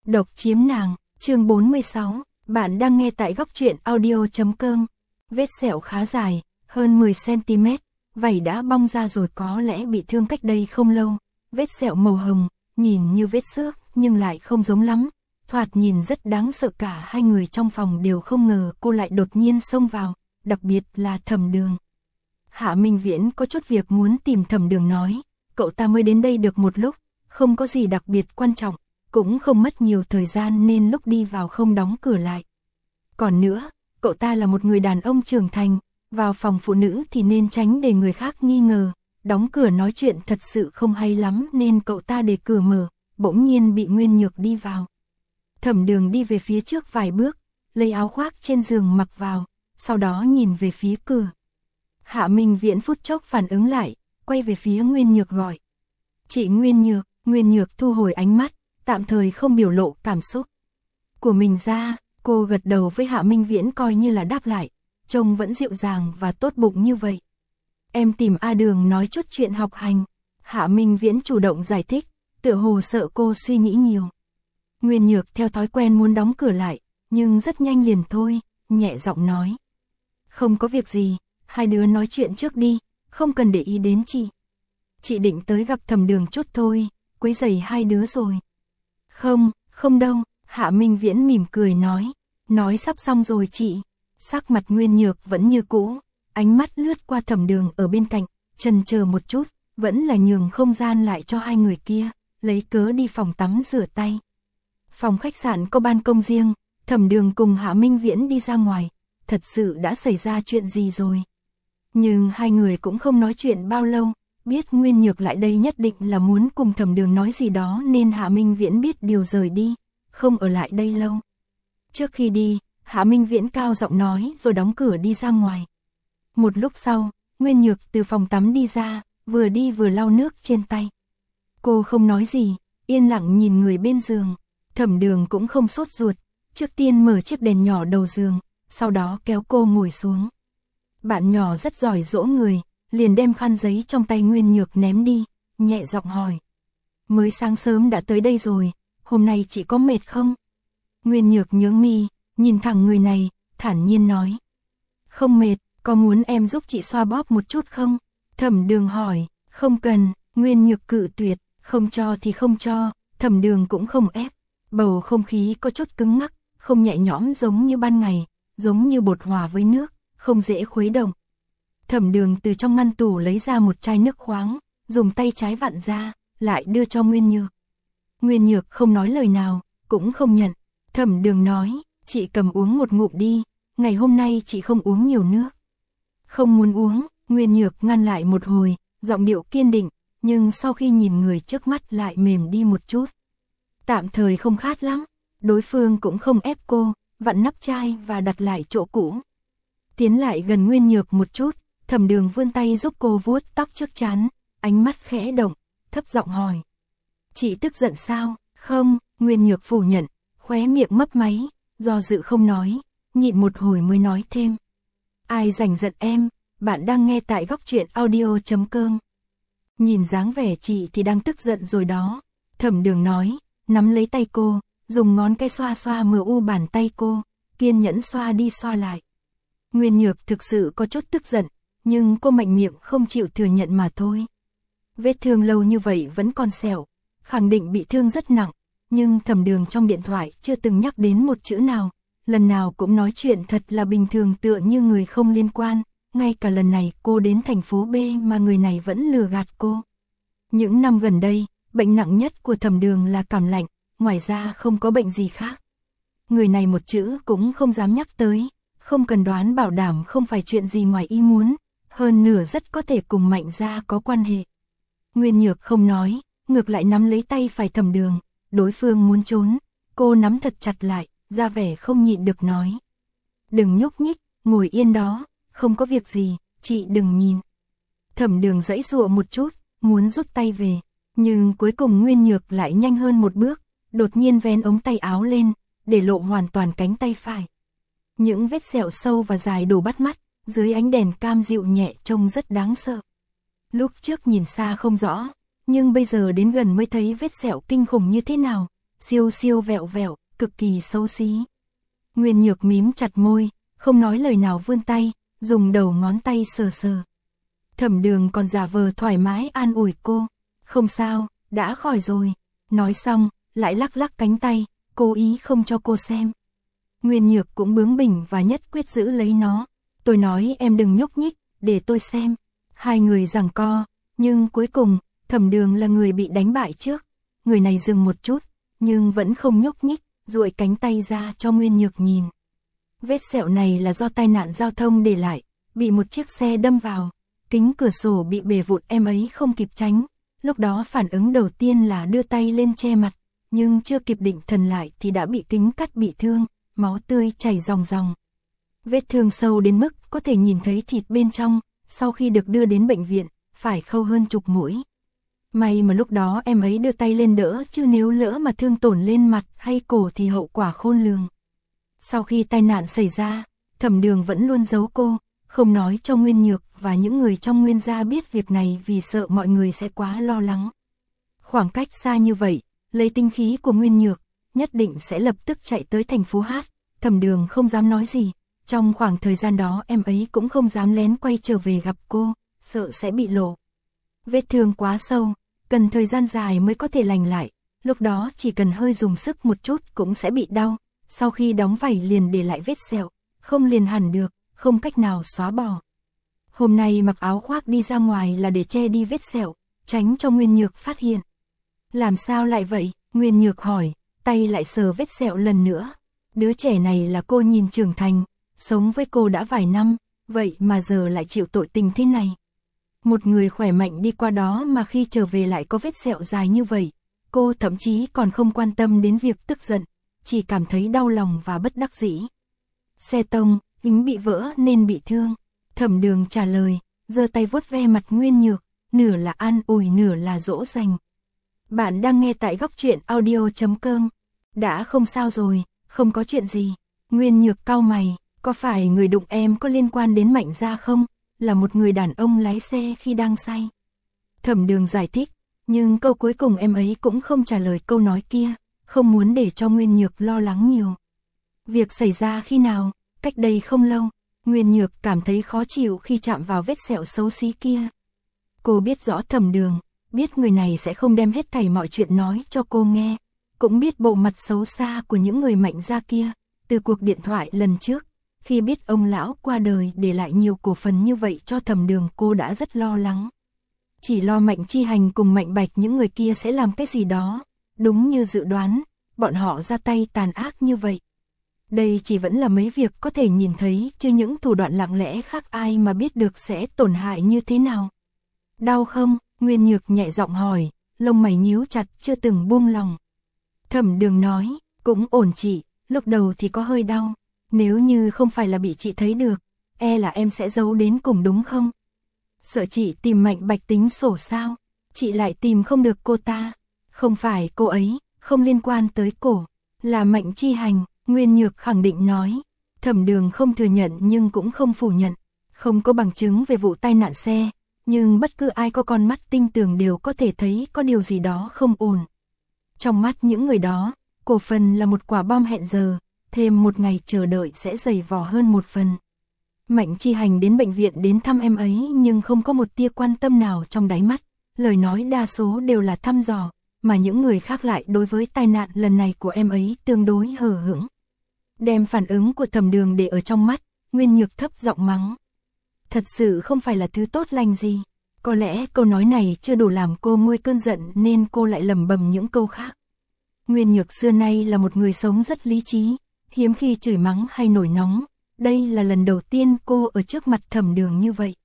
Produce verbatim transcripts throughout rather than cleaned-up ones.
Độc chiếm nàng, chương bốn mươi sáu, bạn đang nghe tại góc truyện audio chấm com. Vết sẹo khá dài, hơn mười xăng ti mét, vảy đã bong ra rồi, có lẽ bị thương cách đây không lâu. Vết sẹo màu hồng, nhìn như vết xước nhưng lại không giống lắm, thoạt nhìn rất đáng sợ. Cả hai người trong phòng đều không ngờ cô lại đột nhiên xông vào, đặc biệt là Thẩm Đường. Hạ Minh Viễn có chút việc muốn tìm Thẩm Đường nói, cậu ta mới đến đây được một lúc, không có gì đặc biệt quan trọng, cũng không mất nhiều thời gian nên lúc đi vào không đóng cửa lại. Còn nữa, cậu ta là một người đàn ông trưởng thành, vào phòng phụ nữ thì nên tránh để người khác nghi ngờ, đóng cửa nói chuyện thật sự không hay lắm nên cậu ta để cửa mở, bỗng nhiên bị Nguyên Nhược đi vào. Thẩm Đường đi về phía trước vài bước, lấy áo khoác trên giường mặc vào, sau đó nhìn về phía cửa. Hạ Minh Viễn phút chốc phản ứng lại, quay về phía Nguyên Nhược gọi. Chị Nguyên Nhược. Nguyên Nhược thu hồi ánh mắt, tạm thời không biểu lộ cảm xúc của mình ra, cô gật đầu với Hạ Minh Viễn coi như là đáp lại, trông vẫn dịu dàng và tốt bụng như vậy. Em tìm A Đường nói chút chuyện học hành. Hạ Minh Viễn chủ động giải thích, tựa hồ sợ cô suy nghĩ nhiều. Nguyên Nhược theo thói quen muốn đóng cửa lại, nhưng rất nhanh liền thôi, nhẹ giọng nói. Không có việc gì, hai đứa nói chuyện trước đi, không cần để ý đến chị. Chị định tới gặp Thẩm Đường chút thôi, quấy rầy hai đứa rồi. Không, không đâu, Hạ Minh Viễn mỉm cười nói, nói sắp xong rồi chị. Sắc mặt Nguyên Nhược vẫn như cũ, ánh mắt lướt qua Thẩm Đường ở bên cạnh, chần chờ một chút, vẫn là nhường không gian lại cho hai người kia, lấy cớ đi phòng tắm rửa tay. Phòng khách sạn có ban công riêng, Thẩm Đường cùng Hạ Minh Viễn đi ra ngoài, thật sự đã xảy ra chuyện gì rồi. Nhưng hai người cũng không nói chuyện bao lâu. Biết Nguyên Nhược lại đây nhất định là muốn cùng Thẩm Đường nói gì đó nên Hạ Minh Viễn biết điều rời đi, không ở lại đây lâu. Trước khi đi, Hạ Minh Viễn cao giọng nói rồi đóng cửa đi ra ngoài. Một lúc sau, Nguyên Nhược từ phòng tắm đi ra, vừa đi vừa lau nước trên tay. Cô không nói gì, yên lặng nhìn người bên giường. Thẩm Đường cũng không sốt ruột, trước tiên mở chiếc đèn nhỏ đầu giường, sau đó kéo cô ngồi xuống. Bạn nhỏ rất giỏi dỗ người, liền đem khăn giấy trong tay Nguyên Nhược ném đi, nhẹ giọng hỏi. Mới sáng sớm đã tới đây rồi, hôm nay chị có mệt không? Nguyên Nhược nhướng mi, nhìn thẳng người này, thản nhiên nói. Không mệt, có muốn em giúp chị xoa bóp một chút không? Thẩm Đường hỏi, không cần, Nguyên Nhược cự tuyệt, không cho thì không cho, Thẩm Đường cũng không ép. Bầu không khí có chút cứng ngắc, không nhẹ nhõm giống như ban ngày, giống như bột hòa với nước, không dễ khuấy động. Thẩm Đường từ trong ngăn tủ lấy ra một chai nước khoáng, dùng tay trái vặn ra, lại đưa cho Nguyên Nhược. Nguyên Nhược không nói lời nào, cũng không nhận. Thẩm Đường nói, chị cầm uống một ngụm đi, ngày hôm nay chị không uống nhiều nước. Không muốn uống, Nguyên Nhược ngăn lại một hồi, giọng điệu kiên định, nhưng sau khi nhìn người trước mắt lại mềm đi một chút. Tạm thời không khát lắm, đối phương cũng không ép cô, vặn nắp chai và đặt lại chỗ cũ. Tiến lại gần Nguyên Nhược một chút, Thẩm Đường vươn tay giúp cô vuốt tóc trước trán, ánh mắt khẽ động, thấp giọng hỏi. Chị tức giận sao? Không, Nguyên Nhược phủ nhận, khóe miệng mấp máy, do dự không nói, nhịn một hồi mới nói thêm. Ai rảnh giận em, bạn đang nghe tại góc truyện audio chấm com. Nhìn dáng vẻ chị thì đang tức giận rồi đó, Thẩm Đường nói, nắm lấy tay cô, dùng ngón cái xoa xoa mờ u bàn tay cô, kiên nhẫn xoa đi xoa lại. Nguyên Nhược thực sự có chút tức giận, nhưng cô mạnh miệng không chịu thừa nhận mà thôi. Vết thương lâu như vậy vẫn còn sẹo, khẳng định bị thương rất nặng, nhưng Thẩm Đường trong điện thoại chưa từng nhắc đến một chữ nào, lần nào cũng nói chuyện thật là bình thường tựa như người không liên quan, ngay cả lần này cô đến thành phố B mà người này vẫn lừa gạt cô. Những năm gần đây, bệnh nặng nhất của Thẩm Đường là cảm lạnh, ngoài ra không có bệnh gì khác. Người này một chữ cũng không dám nhắc tới, không cần đoán bảo đảm không phải chuyện gì ngoài ý muốn, hơn nửa rất có thể cùng Mạnh gia có quan hệ. Nguyên Nhược không nói, ngược lại nắm lấy tay phải Thẩm Đường, đối phương muốn trốn, cô nắm thật chặt lại, ra vẻ không nhịn được nói. Đừng nhúc nhích, ngồi yên đó, không có việc gì, chị đừng nhìn. Thẩm Đường giãy giụa một chút, muốn rút tay về, nhưng cuối cùng Nguyên Nhược lại nhanh hơn một bước, đột nhiên vén ống tay áo lên, để lộ hoàn toàn cánh tay phải. Những vết sẹo sâu và dài đủ bắt mắt, dưới ánh đèn cam dịu nhẹ trông rất đáng sợ. Lúc trước nhìn xa không rõ, nhưng bây giờ đến gần mới thấy vết sẹo kinh khủng như thế nào, siêu siêu vẹo vẹo, cực kỳ xấu xí. Nguyên Nhược mím chặt môi, không nói lời nào vươn tay, dùng đầu ngón tay sờ sờ. Thẩm Đường còn giả vờ thoải mái an ủi cô, không sao, đã khỏi rồi. Nói xong, lại lắc lắc cánh tay, cố ý không cho cô xem. Nguyên Nhược cũng bướng bỉnh và nhất quyết giữ lấy nó. Tôi nói em đừng nhúc nhích, để tôi xem. Hai người giằng co, nhưng cuối cùng, Thẩm Đường là người bị đánh bại trước. Người này dừng một chút, nhưng vẫn không nhúc nhích, duỗi cánh tay ra cho Nguyên Nhược nhìn. Vết sẹo này là do tai nạn giao thông để lại, bị một chiếc xe đâm vào. Kính cửa sổ bị bể vụn, em ấy không kịp tránh. Lúc đó phản ứng đầu tiên là đưa tay lên che mặt, nhưng chưa kịp định thần lại thì đã bị kính cắt bị thương, máu tươi chảy ròng ròng. Vết thương sâu đến mức có thể nhìn thấy thịt bên trong, sau khi được đưa đến bệnh viện, phải khâu hơn chục mũi. May mà lúc đó em ấy đưa tay lên đỡ, chứ nếu lỡ mà thương tổn lên mặt hay cổ thì hậu quả khôn lường. Sau khi tai nạn xảy ra, Thẩm Đường vẫn luôn giấu cô, không nói cho Nguyên Nhược và những người trong Nguyên gia biết việc này vì sợ mọi người sẽ quá lo lắng. Khoảng cách xa như vậy, lấy tinh khí của Nguyên Nhược, nhất định sẽ lập tức chạy tới thành phố hát. Thẩm Đường không dám nói gì, trong khoảng thời gian đó em ấy cũng không dám lén quay trở về gặp cô, sợ sẽ bị lộ. Vết thương quá sâu, cần thời gian dài mới có thể lành lại, lúc đó chỉ cần hơi dùng sức một chút cũng sẽ bị đau, sau khi đóng vảy liền để lại vết sẹo, không liền hẳn được, không cách nào xóa bỏ. Hôm nay mặc áo khoác đi ra ngoài là để che đi vết sẹo, tránh cho Nguyên Nhược phát hiện. Làm sao lại vậy? Nguyên Nhược hỏi, tay lại sờ vết sẹo lần nữa. Đứa trẻ này là cô nhìn trưởng thành, sống với cô đã vài năm, vậy mà giờ lại chịu tội tình thế này. Một người khỏe mạnh đi qua đó mà khi trở về lại có vết sẹo dài như vậy, cô thậm chí còn không quan tâm đến việc tức giận, chỉ cảm thấy đau lòng và bất đắc dĩ. Xe tông, kính bị vỡ nên bị thương. Thẩm Đường trả lời, giơ tay vuốt ve mặt Nguyên Nhược, nửa là an ủi nửa là dỗ dành. Bạn đang nghe tại góc truyện audio chấm com. Đã không sao rồi, không có chuyện gì. Nguyên Nhược cau mày, có phải người đụng em có liên quan đến Mạnh gia không? Là một người đàn ông lái xe khi đang say. Thẩm Đường giải thích, nhưng câu cuối cùng em ấy cũng không trả lời câu nói kia, không muốn để cho Nguyên Nhược lo lắng nhiều. Việc xảy ra khi nào? Cách đây không lâu. Nguyên Nhược cảm thấy khó chịu khi chạm vào vết sẹo xấu xí kia. Cô biết rõ Thẩm Đường, biết người này sẽ không đem hết thảy mọi chuyện nói cho cô nghe, cũng biết bộ mặt xấu xa của những người Mạnh gia kia. Từ cuộc điện thoại lần trước, khi biết ông lão qua đời để lại nhiều cổ phần như vậy cho Thẩm Đường, cô đã rất lo lắng. Chỉ lo Mạnh Chi Hành cùng Mạnh Bạch những người kia sẽ làm cái gì đó. Đúng như dự đoán, bọn họ ra tay tàn ác như vậy. Đây chỉ vẫn là mấy việc có thể nhìn thấy, chứ những thủ đoạn lặng lẽ khác ai mà biết được sẽ tổn hại như thế nào. Đau không? Nguyên Nhược nhẹ giọng hỏi, lông mày nhíu chặt chưa từng buông lòng. Thẩm Đường nói, cũng ổn chị, lúc đầu thì có hơi đau. Nếu như không phải là bị chị thấy được, e là em sẽ giấu đến cùng đúng không? Sợ chị tìm Mạnh Bạch tính sổ sao? Chị lại tìm không được cô ta. Không phải cô ấy, không liên quan tới cổ, là Mạnh Chi Hành. Nguyên Nhược khẳng định nói. Thẩm Đường không thừa nhận nhưng cũng không phủ nhận. Không có bằng chứng về vụ tai nạn xe, nhưng bất cứ ai có con mắt tinh tường đều có thể thấy có điều gì đó không ổn. Trong mắt những người đó, cổ phần là một quả bom hẹn giờ, thêm một ngày chờ đợi sẽ dày vò hơn một phần. Mạnh Chi Hành đến bệnh viện đến thăm em ấy nhưng không có một tia quan tâm nào trong đáy mắt, lời nói đa số đều là thăm dò, mà những người khác lại đối với tai nạn lần này của em ấy tương đối hờ hững. Đem phản ứng của Thẩm Đường để ở trong mắt, Nguyên Nhược thấp giọng mắng. Thật sự không phải là thứ tốt lành gì. Có lẽ câu nói này chưa đủ làm cô nguôi cơn giận nên cô lại lẩm bẩm những câu khác. Nguyên Nhược xưa nay là một người sống rất lý trí, hiếm khi chửi mắng hay nổi nóng. Đây là lần đầu tiên cô ở trước mặt Thẩm Đường như vậy.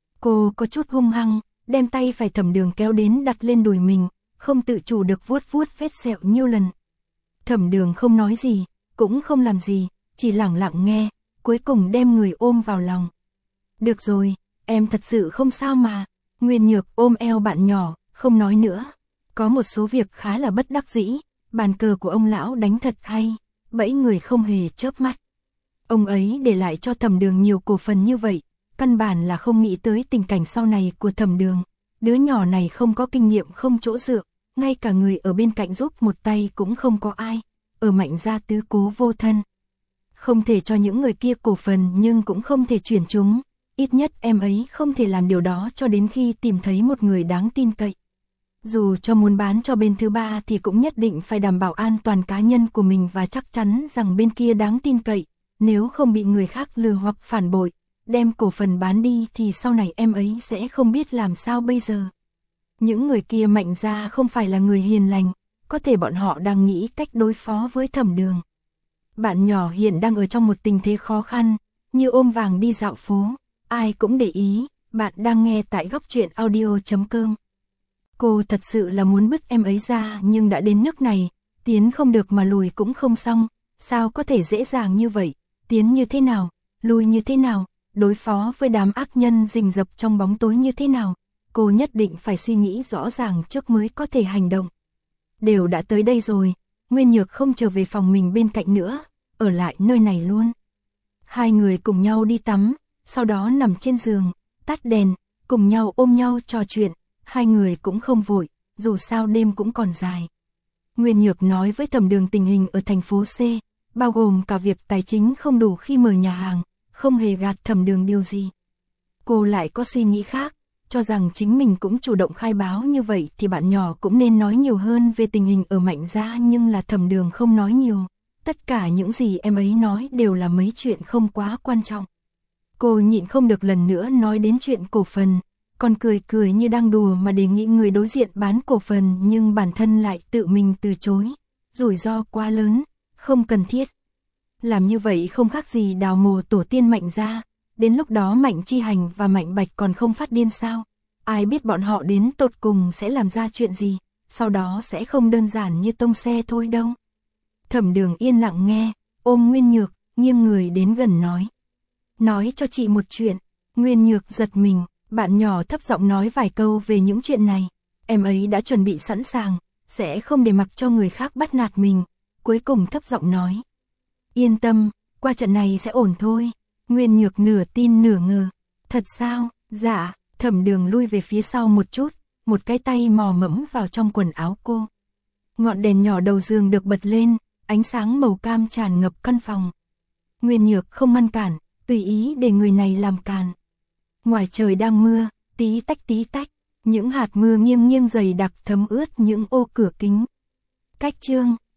Cô có chút hung hăng, đem tay phải Thẩm Đường kéo đến đặt lên đùi mình, không tự chủ được vuốt vuốt vết sẹo nhiều lần. Thẩm Đường không nói gì, cũng không làm gì, chỉ lặng lặng nghe, cuối cùng đem người ôm vào lòng. Được rồi, em thật sự không sao mà. Nguyên Nhược ôm eo bạn nhỏ, không nói nữa. Có một số việc khá là bất đắc dĩ, bàn cờ của ông lão đánh thật hay, bẫy người không hề chớp mắt. Ông ấy để lại cho Thẩm Đường nhiều cổ phần như vậy, căn bản là không nghĩ tới tình cảnh sau này của Thẩm Đường. Đứa nhỏ này không có kinh nghiệm không chỗ dựa, ngay cả người ở bên cạnh giúp một tay cũng không có ai, ở Mạnh gia tứ cố vô thân. Không thể cho những người kia cổ phần nhưng cũng không thể chuyển chúng, ít nhất em ấy không thể làm điều đó cho đến khi tìm thấy một người đáng tin cậy. Dù cho muốn bán cho bên thứ ba thì cũng nhất định phải đảm bảo an toàn cá nhân của mình và chắc chắn rằng bên kia đáng tin cậy, nếu không bị người khác lừa hoặc phản bội, đem cổ phần bán đi thì sau này em ấy sẽ không biết làm sao bây giờ. Những người kia Mạnh gia không phải là người hiền lành, có thể bọn họ đang nghĩ cách đối phó với Thẩm Đường. Bạn nhỏ hiện đang ở trong một tình thế khó khăn, như ôm vàng đi dạo phố, ai cũng để ý, bạn đang nghe tại góc truyện audio chấm com. Cô thật sự là muốn bứt em ấy ra nhưng đã đến nước này, tiến không được mà lùi cũng không xong, sao có thể dễ dàng như vậy, tiến như thế nào, lùi như thế nào, đối phó với đám ác nhân rình rập trong bóng tối như thế nào, cô nhất định phải suy nghĩ rõ ràng trước mới có thể hành động. Đều đã tới đây rồi, Nguyên Nhược không trở về phòng mình bên cạnh nữa, ở lại nơi này luôn. Hai người cùng nhau đi tắm, sau đó nằm trên giường, tắt đèn, cùng nhau ôm nhau trò chuyện, hai người cũng không vội, dù sao đêm cũng còn dài. Nguyên Nhược nói với Thẩm Đường tình hình ở thành phố C, bao gồm cả việc tài chính không đủ khi mở nhà hàng, không hề gạt Thẩm Đường điều gì. Cô lại có suy nghĩ khác, cho rằng chính mình cũng chủ động khai báo như vậy thì bạn nhỏ cũng nên nói nhiều hơn về tình hình ở Mạnh gia, nhưng là Thẩm Đường không nói nhiều. Tất cả những gì em ấy nói đều là mấy chuyện không quá quan trọng. Cô nhịn không được lần nữa nói đến chuyện cổ phần, còn cười cười như đang đùa mà đề nghị người đối diện bán cổ phần nhưng bản thân lại tự mình từ chối. Rủi ro quá lớn, không cần thiết. Làm như vậy không khác gì đào mồ tổ tiên Mạnh gia, đến lúc đó Mạnh Chi Hành và Mạnh Bạch còn không phát điên sao? Ai biết bọn họ đến tột cùng sẽ làm ra chuyện gì, sau đó sẽ không đơn giản như tông xe thôi đâu. Thẩm Đường yên lặng nghe, ôm Nguyên Nhược, nghiêng người đến gần nói. Nói cho chị một chuyện. Nguyên Nhược giật mình, bạn nhỏ thấp giọng nói vài câu về những chuyện này. Em ấy đã chuẩn bị sẵn sàng, sẽ không để mặc cho người khác bắt nạt mình. Cuối cùng thấp giọng nói. Yên tâm, qua trận này sẽ ổn thôi. Nguyên Nhược nửa tin nửa ngờ. Thật sao? Dạ. Thẩm Đường lui về phía sau một chút, một cái tay mò mẫm vào trong quần áo cô. Ngọn đèn nhỏ đầu giường được bật lên, ánh sáng màu cam tràn ngập căn phòng. Nguyên Nhược không ngăn cản, tùy ý để người này làm càn. Ngoài trời đang mưa, tí tách tí tách, những hạt mưa nghiêng nghiêng dày đặc thấm ướt những ô cửa kính. Cách chương